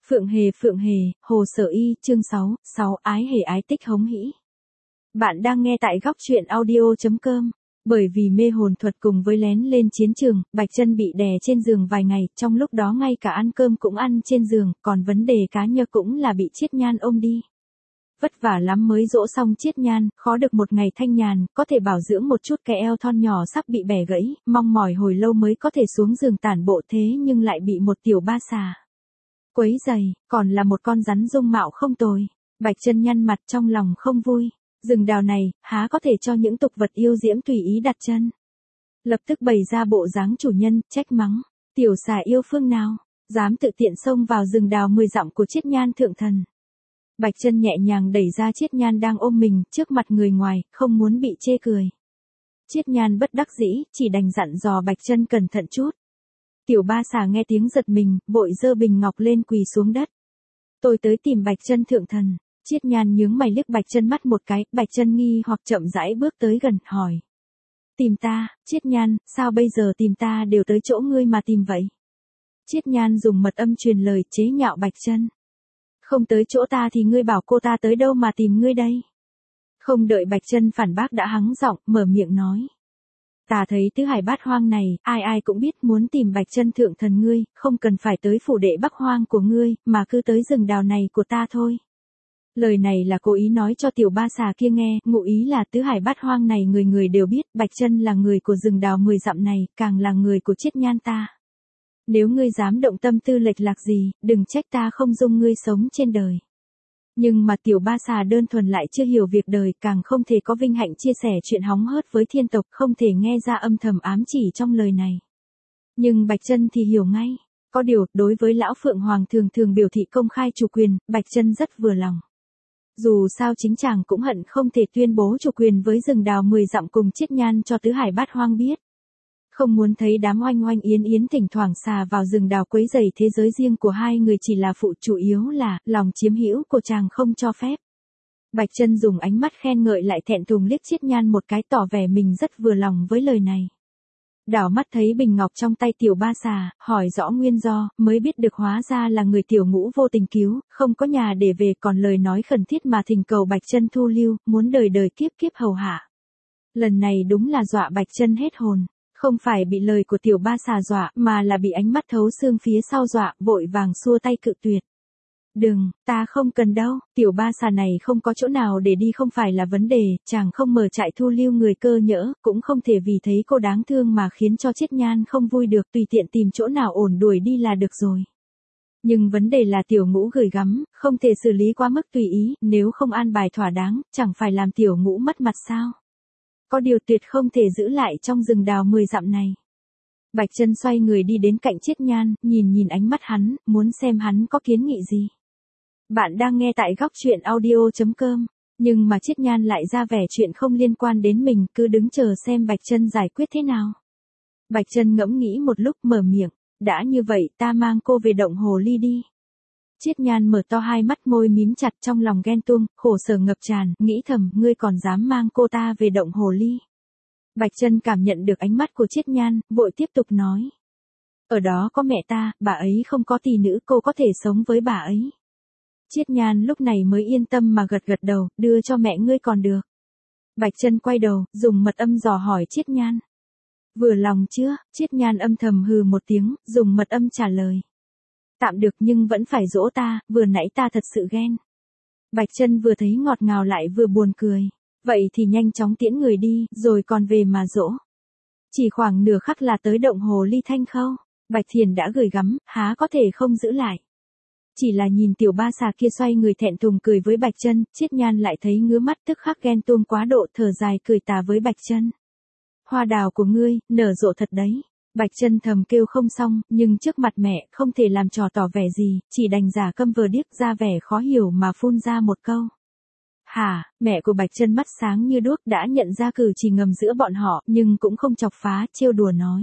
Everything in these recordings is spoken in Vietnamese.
Phượng Hề, Hồ Sở Y, chương 6 ái hề ái tích hống hĩ. Bạn đang nghe tại góc truyện audio.com. Bởi vì mê hồn thuật cùng với lén lên chiến trường, Bạch Chân bị đè trên giường vài ngày, trong lúc đó ngay cả ăn cơm cũng ăn trên giường, còn vấn đề cá nhơ cũng là bị Chiết Nhan ôm đi. Vất vả lắm mới dỗ xong Chiết Nhan, khó được một ngày thanh nhàn, có thể bảo dưỡng một chút cái eo thon nhỏ sắp bị bẻ gãy, mong mỏi hồi lâu mới có thể xuống giường tản bộ thế nhưng lại bị một tiểu ba xà quấy giày, còn là một con rắn dung mạo không tồi. Bạch Chân nhăn mặt trong lòng không vui, rừng đào này, há có thể cho những tục vật yêu diễm tùy ý đặt chân. Lập tức bày ra bộ dáng chủ nhân, trách mắng, tiểu xà yêu phương nào, dám tự tiện xông vào rừng đào 10 dặm của Chiết Nhan thượng thần. Bạch Chân nhẹ nhàng đẩy ra Chiết Nhan đang ôm mình, trước mặt người ngoài, không muốn bị chê cười. Chiết Nhan bất đắc dĩ, chỉ đành dặn dò Bạch Chân cẩn thận chút. Tiểu ba xà nghe tiếng giật mình, vội giơ bình ngọc lên quỳ xuống đất. Tôi tới tìm Bạch Chân thượng thần. Chiết Nhan nhướng mày liếc Bạch Chân mắt một cái, Bạch Chân nghi hoặc chậm rãi bước tới gần, hỏi. Tìm ta, Chiết Nhan, sao bây giờ tìm ta đều tới chỗ ngươi mà tìm vậy? Chiết Nhan dùng mật âm truyền lời chế nhạo Bạch Chân. Không tới chỗ ta thì ngươi bảo cô ta tới đâu mà tìm ngươi đây? Không đợi Bạch Chân phản bác đã hắng giọng, mở miệng nói. Ta thấy tứ hải bát hoang này, ai ai cũng biết muốn tìm Bạch Chân thượng thần ngươi, không cần phải tới phủ đệ Bắc Hoang của ngươi, mà cứ tới rừng đào này của ta thôi. Lời này là cố ý nói cho tiểu ba xà kia nghe, ngụ ý là tứ hải bát hoang này người người đều biết, Bạch Chân là người của rừng đào 10 dặm này, càng là người của Chiết Nhan ta. Nếu ngươi dám động tâm tư lệch lạc gì, đừng trách ta không dung ngươi sống trên đời. Nhưng mà tiểu ba xà đơn thuần lại chưa hiểu việc đời, càng không thể có vinh hạnh chia sẻ chuyện hóng hớt với thiên tộc, không thể nghe ra âm thầm ám chỉ trong lời này. Nhưng Bạch Chân thì hiểu ngay, có điều, đối với lão Phượng Hoàng thường biểu thị công khai chủ quyền, Bạch Chân rất vừa lòng. Dù sao chính chàng cũng hận không thể tuyên bố chủ quyền với rừng đào 10 dặm cùng Chiết Nhan cho tứ hải bát hoang biết. Không muốn thấy đám oanh oanh yến yến thỉnh thoảng xà vào rừng đào quấy rầy thế giới riêng của hai người, chỉ là phụ, chủ yếu là lòng chiếm hữu của chàng không cho phép. Bạch Chân dùng ánh mắt khen ngợi lại thẹn thùng liếc Chiết Nhan một cái, tỏ vẻ mình rất vừa lòng với lời này. Đảo mắt thấy bình ngọc trong tay tiểu ba xà, hỏi rõ nguyên do, mới biết được hóa ra là người tiểu ngũ vô tình cứu, không có nhà để về, còn lời nói khẩn thiết mà thỉnh cầu Bạch Chân thu lưu, muốn đời đời kiếp kiếp hầu hạ. Lần này đúng là dọa Bạch Chân hết hồn. Không phải bị lời của tiểu ba xà dọa, mà là bị ánh mắt thấu xương phía sau dọa, vội vàng xua tay cự tuyệt. Đừng, ta không cần đâu, tiểu ba xà này không có chỗ nào để đi không phải là vấn đề, chàng không mở trại thu lưu người cơ nhỡ, cũng không thể vì thấy cô đáng thương mà khiến cho Chiết Nhan không vui được, tùy tiện tìm chỗ nào ổn đuổi đi là được rồi. Nhưng vấn đề là tiểu ngũ gửi gắm, không thể xử lý quá mức tùy ý, nếu không an bài thỏa đáng, chẳng phải làm tiểu ngũ mất mặt sao? Có điều tuyệt không thể giữ lại trong rừng đào 10 dặm này. Bạch Chân xoay người đi đến cạnh Chiết Nhan, nhìn ánh mắt hắn, muốn xem hắn có kiến nghị gì. Bạn đang nghe tại góc truyện audio.com, nhưng mà Chiết Nhan lại ra vẻ chuyện không liên quan đến mình, cứ đứng chờ xem Bạch Chân giải quyết thế nào. Bạch Chân ngẫm nghĩ một lúc, mở miệng, đã như vậy ta mang cô về động hồ ly đi. Chiết Nhan mở to hai mắt, môi mím chặt, trong lòng ghen tuông, khổ sở ngập tràn, nghĩ thầm, ngươi còn dám mang cô ta về động hồ ly. Bạch Chân cảm nhận được ánh mắt của Chiết Nhan, vội tiếp tục nói. Ở đó có mẹ ta, bà ấy không có tỷ nữ, cô có thể sống với bà ấy. Chiết Nhan lúc này mới yên tâm mà gật đầu, đưa cho mẹ ngươi còn được. Bạch Chân quay đầu, dùng mật âm dò hỏi Chiết Nhan. Vừa lòng chưa? Chiết Nhan âm thầm hừ một tiếng, dùng mật âm trả lời. Tạm được, nhưng vẫn phải dỗ ta, vừa nãy ta thật sự ghen. Bạch Chân vừa thấy ngọt ngào lại vừa buồn cười. Vậy thì nhanh chóng tiễn người đi, rồi còn về mà dỗ. Chỉ khoảng nửa khắc là tới động hồ ly Thanh Khâu. Bạch Thiền đã gửi gắm, há có thể không giữ lại. Chỉ là nhìn tiểu ba xà kia xoay người thẹn thùng cười với Bạch Chân, Chiết Nhan lại thấy ngứa mắt, tức khắc ghen tuông quá độ, thở dài cười tà với Bạch Chân. Hoa đào của ngươi, nở rộ thật đấy. Bạch Chân thầm kêu không xong, nhưng trước mặt mẹ, không thể làm trò tỏ vẻ gì, chỉ đành giả câm vờ điếc, ra vẻ khó hiểu mà phun ra một câu. Hả, mẹ của Bạch Chân mắt sáng như đuốc, đã nhận ra cử chỉ ngầm giữa bọn họ, nhưng cũng không chọc phá, trêu đùa nói.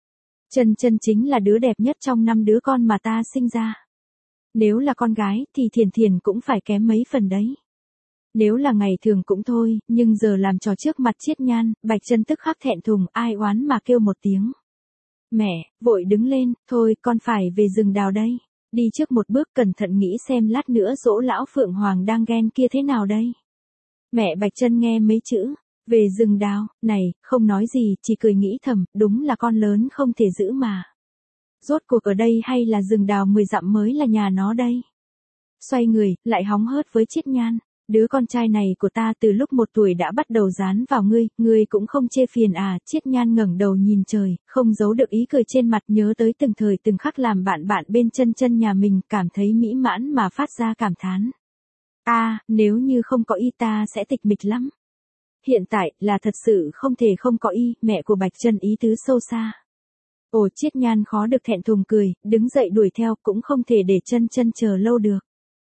Chân chính là đứa đẹp nhất trong 5 đứa con mà ta sinh ra. Nếu là con gái, thì Thiền cũng phải kém mấy phần đấy. Nếu là ngày thường cũng thôi, nhưng giờ làm trò trước mặt Chiết Nhan, Bạch Chân tức khắc thẹn thùng, ai oán mà kêu một tiếng. Mẹ, vội đứng lên, thôi con phải về rừng đào đây. Đi trước một bước cẩn thận nghĩ xem lát nữa dỗ lão Phượng Hoàng đang ghen kia thế nào đây. Mẹ Bạch Chân nghe mấy chữ, về rừng đào, này, không nói gì, chỉ cười nghĩ thầm, đúng là con lớn không thể giữ mà. Rốt cuộc ở đây hay là rừng đào 10 dặm mới là nhà nó đây. Xoay người, lại hóng hớt với Chiết Nhan. Đứa con trai này của ta từ lúc 1 tuổi đã bắt đầu dán vào ngươi cũng không chê phiền à. Chiết Nhan ngẩng đầu nhìn trời, không giấu được ý cười trên mặt, nhớ tới từng thời từng khắc làm bạn bạn bên chân nhà mình, cảm thấy mỹ mãn mà phát ra cảm thán. Nếu như không có y ta sẽ tịch mịch lắm. Hiện tại, là thật sự không thể không có y, mẹ của Bạch Chân ý tứ sâu xa. Ồ, Chiết Nhan khó được thẹn thùng cười, đứng dậy đuổi theo, cũng không thể để chân chờ lâu được.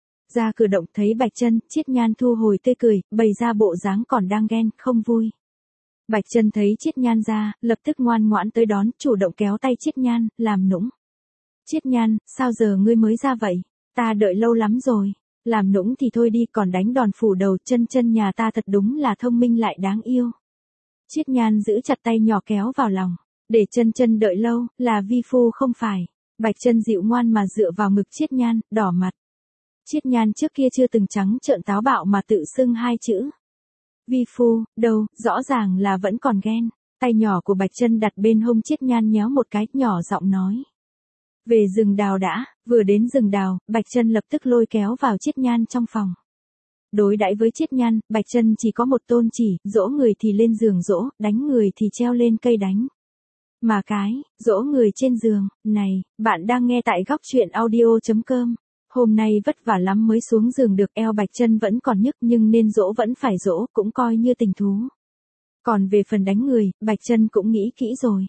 Ra cửa động thấy Bạch Chân, Chiết Nhan thu hồi tươi cười, bày ra bộ dáng còn đang ghen, không vui. Bạch Chân thấy Chiết Nhan ra, lập tức ngoan ngoãn tới đón, chủ động kéo tay Chiết Nhan, làm nũng. Chiết Nhan, sao giờ ngươi mới ra vậy? Ta đợi lâu lắm rồi. Làm nũng thì thôi đi, còn đánh đòn phủ đầu. Chân nhà ta thật đúng là thông minh lại đáng yêu. Chiết Nhan giữ chặt tay nhỏ kéo vào lòng. Để chân đợi lâu, là vi phu không phải. Bạch Chân dịu ngoan mà dựa vào ngực Chiết Nhan, đỏ mặt. Chiết Nhan trước kia chưa từng trắng trợn táo bạo mà tự xưng 2 chữ. Vi phu, đâu, rõ ràng là vẫn còn ghen. Tay nhỏ của Bạch Chân đặt bên hông Chiết Nhan nhéo một cái, nhỏ giọng nói. Về rừng đào đã. Vừa đến rừng đào, Bạch Chân lập tức lôi kéo vào Chiết Nhan trong phòng. Đối đãi với Chiết Nhan, Bạch Chân chỉ có một tôn chỉ, dỗ người thì lên giường dỗ, đánh người thì treo lên cây đánh. Mà cái, dỗ người trên giường, này, bạn đang nghe tại góc truyện audio.com. Hôm nay vất vả lắm mới xuống giường được, eo Bạch Chân vẫn còn nhức nhưng nên dỗ vẫn phải dỗ, cũng coi như tình thú. Còn về phần đánh người, Bạch Chân cũng nghĩ kỹ rồi.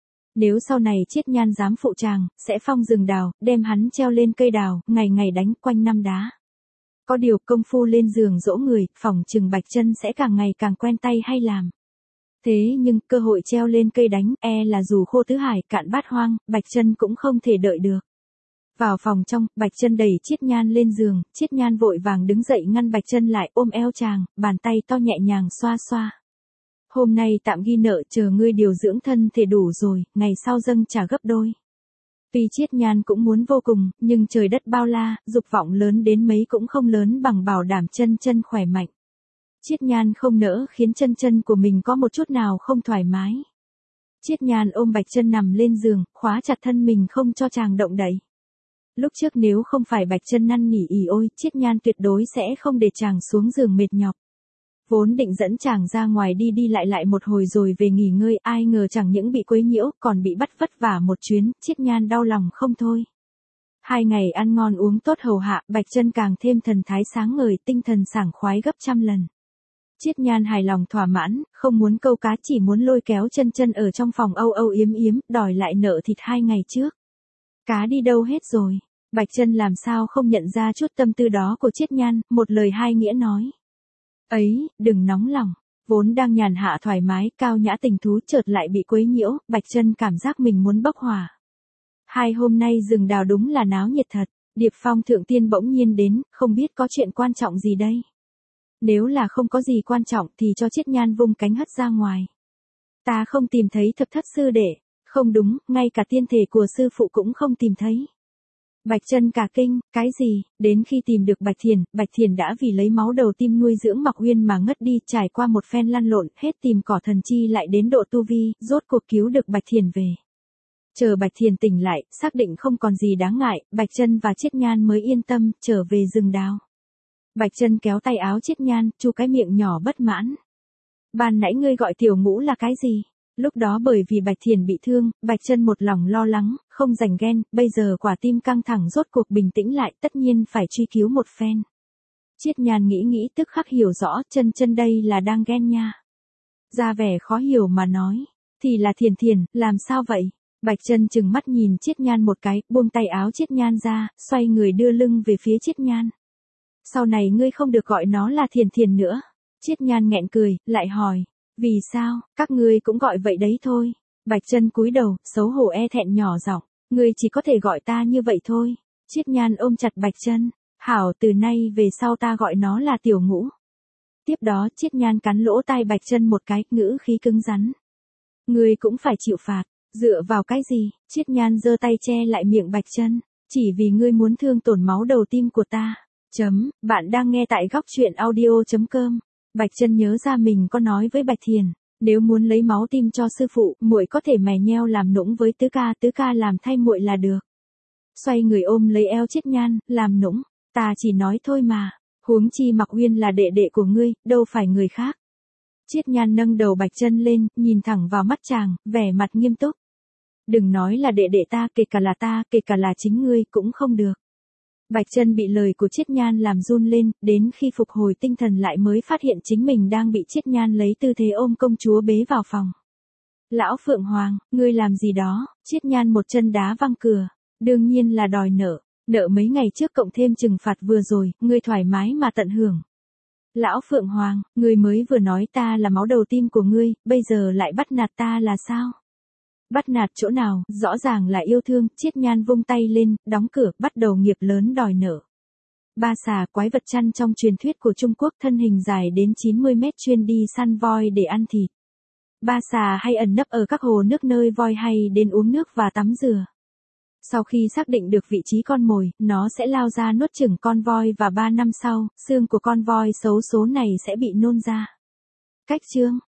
Nếu sau này Chiết Nhan dám phụ chàng, sẽ phong rừng đào, đem hắn treo lên cây đào, ngày ngày đánh quanh năm đá. Có điều công phu lên giường dỗ người, phỏng chừng Bạch Chân sẽ càng ngày càng quen tay hay làm. Thế nhưng cơ hội treo lên cây đánh, là dù khô tứ hải cạn bát hoang, Bạch Chân cũng không thể đợi được. Vào phòng trong, Bạch Chân đẩy Chiết Nhan lên giường, Chiết Nhan vội vàng đứng dậy ngăn Bạch Chân lại, ôm eo chàng, bàn tay to nhẹ nhàng xoa xoa. Hôm nay tạm ghi nợ, chờ ngươi điều dưỡng thân thể đủ rồi, ngày sau dâng trả gấp đôi. Tuy Chiết Nhan cũng muốn vô cùng, nhưng trời đất bao la, dục vọng lớn đến mấy cũng không lớn bằng bảo đảm chân khỏe mạnh. Chiết Nhan không nỡ khiến chân của mình có một chút nào không thoải mái. Chiết Nhan ôm Bạch Chân nằm lên giường, khóa chặt thân mình không cho chàng động đậy. Lúc trước nếu không phải Bạch Chân năn nỉ ỉ ôi, Chiết Nhan tuyệt đối sẽ không để chàng xuống giường mệt nhọc. Vốn định dẫn chàng ra ngoài đi lại một hồi rồi về nghỉ ngơi, ai ngờ chẳng những bị quấy nhiễu, còn bị bắt vất vả một chuyến, Chiết Nhan đau lòng không thôi. 2 ngày ăn ngon uống tốt hầu hạ, Bạch Chân càng thêm thần thái sáng ngời, tinh thần sảng khoái gấp trăm lần. Chiết Nhan hài lòng thỏa mãn, không muốn câu cá, chỉ muốn lôi kéo chân ở trong phòng âu âu yếm yếm, đòi lại nợ thịt 2 ngày trước. Cá đi đâu hết rồi? Bạch Chân làm sao không nhận ra chút tâm tư đó của Chiết Nhan, một lời hai nghĩa nói. Ấy, đừng nóng lòng, vốn đang nhàn hạ thoải mái, cao nhã tình thú chợt lại bị quấy nhiễu, Bạch Chân cảm giác mình muốn bốc hỏa. 2 hôm nay rừng đào đúng là náo nhiệt thật, Điệp Phong thượng tiên bỗng nhiên đến, không biết có chuyện quan trọng gì đây. Nếu là không có gì quan trọng thì cho Chiết Nhan vung cánh hất ra ngoài. Ta không tìm thấy thập thất sư đệ, không đúng, ngay cả tiên thể của sư phụ cũng không tìm thấy. Bạch Chân cả kinh, cái gì? Đến khi tìm được Bạch Thiền đã vì lấy máu đầu tim nuôi dưỡng Mạc Uyên mà ngất đi, trải qua một phen lăn lộn, hết tìm cỏ thần chi lại đến độ tu vi, rốt cuộc cứu được Bạch Thiền về. Chờ Bạch Thiền tỉnh lại, xác định không còn gì đáng ngại, Bạch Chân và Chiết Nhan mới yên tâm, trở về rừng đào. Bạch Chân kéo tay áo Chiết Nhan, chu cái miệng nhỏ bất mãn. Ban nãy ngươi gọi tiểu ngũ là cái gì? Lúc đó bởi vì Bạch Thiền bị thương, Bạch Chân một lòng lo lắng, không rảnh ghen, bây giờ quả tim căng thẳng rốt cuộc bình tĩnh lại, tất nhiên phải truy cứu một phen. Chiết Nhan nghĩ tức khắc hiểu rõ, chân đây là đang ghen nha. Ra vẻ khó hiểu mà nói, thì là Thiền, làm sao vậy? Bạch Chân trừng mắt nhìn Chiết Nhan một cái, buông tay áo Chiết Nhan ra, xoay người đưa lưng về phía Chiết Nhan. Sau này ngươi không được gọi nó là Thiền nữa. Chiết Nhan nghẹn cười, lại hỏi. Vì sao, các ngươi cũng gọi vậy đấy thôi. Bạch Chân cúi đầu, xấu hổ thẹn nhỏ giọng, ngươi chỉ có thể gọi ta như vậy thôi. Chiết Nhan ôm chặt Bạch Chân, hảo, từ nay về sau ta gọi nó là tiểu ngũ. Tiếp đó Chiết Nhan cắn lỗ tai Bạch Chân một cái, ngữ khí cứng rắn. Ngươi cũng phải chịu phạt, dựa vào cái gì? Chiết Nhan giơ tay che lại miệng Bạch Chân. Chỉ vì ngươi muốn thương tổn máu đầu tim của ta. Bạn đang nghe tại góc truyện audio.com. Bạch Chân nhớ ra mình có nói với Bạch Thiền, nếu muốn lấy máu tim cho sư phụ, muội có thể mè nheo làm nũng với Tứ ca làm thay muội là được. Xoay người ôm lấy eo Chiết Nhan, làm nũng, ta chỉ nói thôi mà, huống chi Mặc Uyên là đệ đệ của ngươi, đâu phải người khác. Chiết Nhan nâng đầu Bạch Chân lên, nhìn thẳng vào mắt chàng, vẻ mặt nghiêm túc. Đừng nói là đệ đệ ta, kể cả là chính ngươi cũng không được. Bạch Chân bị lời của Chiết Nhan làm run lên, đến khi phục hồi tinh thần lại mới phát hiện chính mình đang bị Chiết Nhan lấy tư thế ôm công chúa bế vào phòng. Lão Phượng Hoàng, ngươi làm gì đó? Chiết Nhan một chân đá văng cửa, đương nhiên là đòi nợ mấy ngày trước cộng thêm trừng phạt vừa rồi, ngươi thoải mái mà tận hưởng. Lão Phượng Hoàng, ngươi mới vừa nói ta là máu đầu tim của ngươi, bây giờ lại bắt nạt ta là sao? Bắt nạt chỗ nào, rõ ràng là yêu thương. Chiết Nhan vung tay lên, đóng cửa, bắt đầu nghiệp lớn đòi nợ. Ba xà, quái vật chăn trong truyền thuyết của Trung Quốc, thân hình dài đến 90 mét, chuyên đi săn voi để ăn thịt. Ba xà hay ẩn nấp ở các hồ nước nơi voi hay đến uống nước và tắm rửa. Sau khi xác định được vị trí con mồi, nó sẽ lao ra nuốt chửng con voi và 3 năm sau, xương của con voi xấu số này sẽ bị nôn ra. Cách chương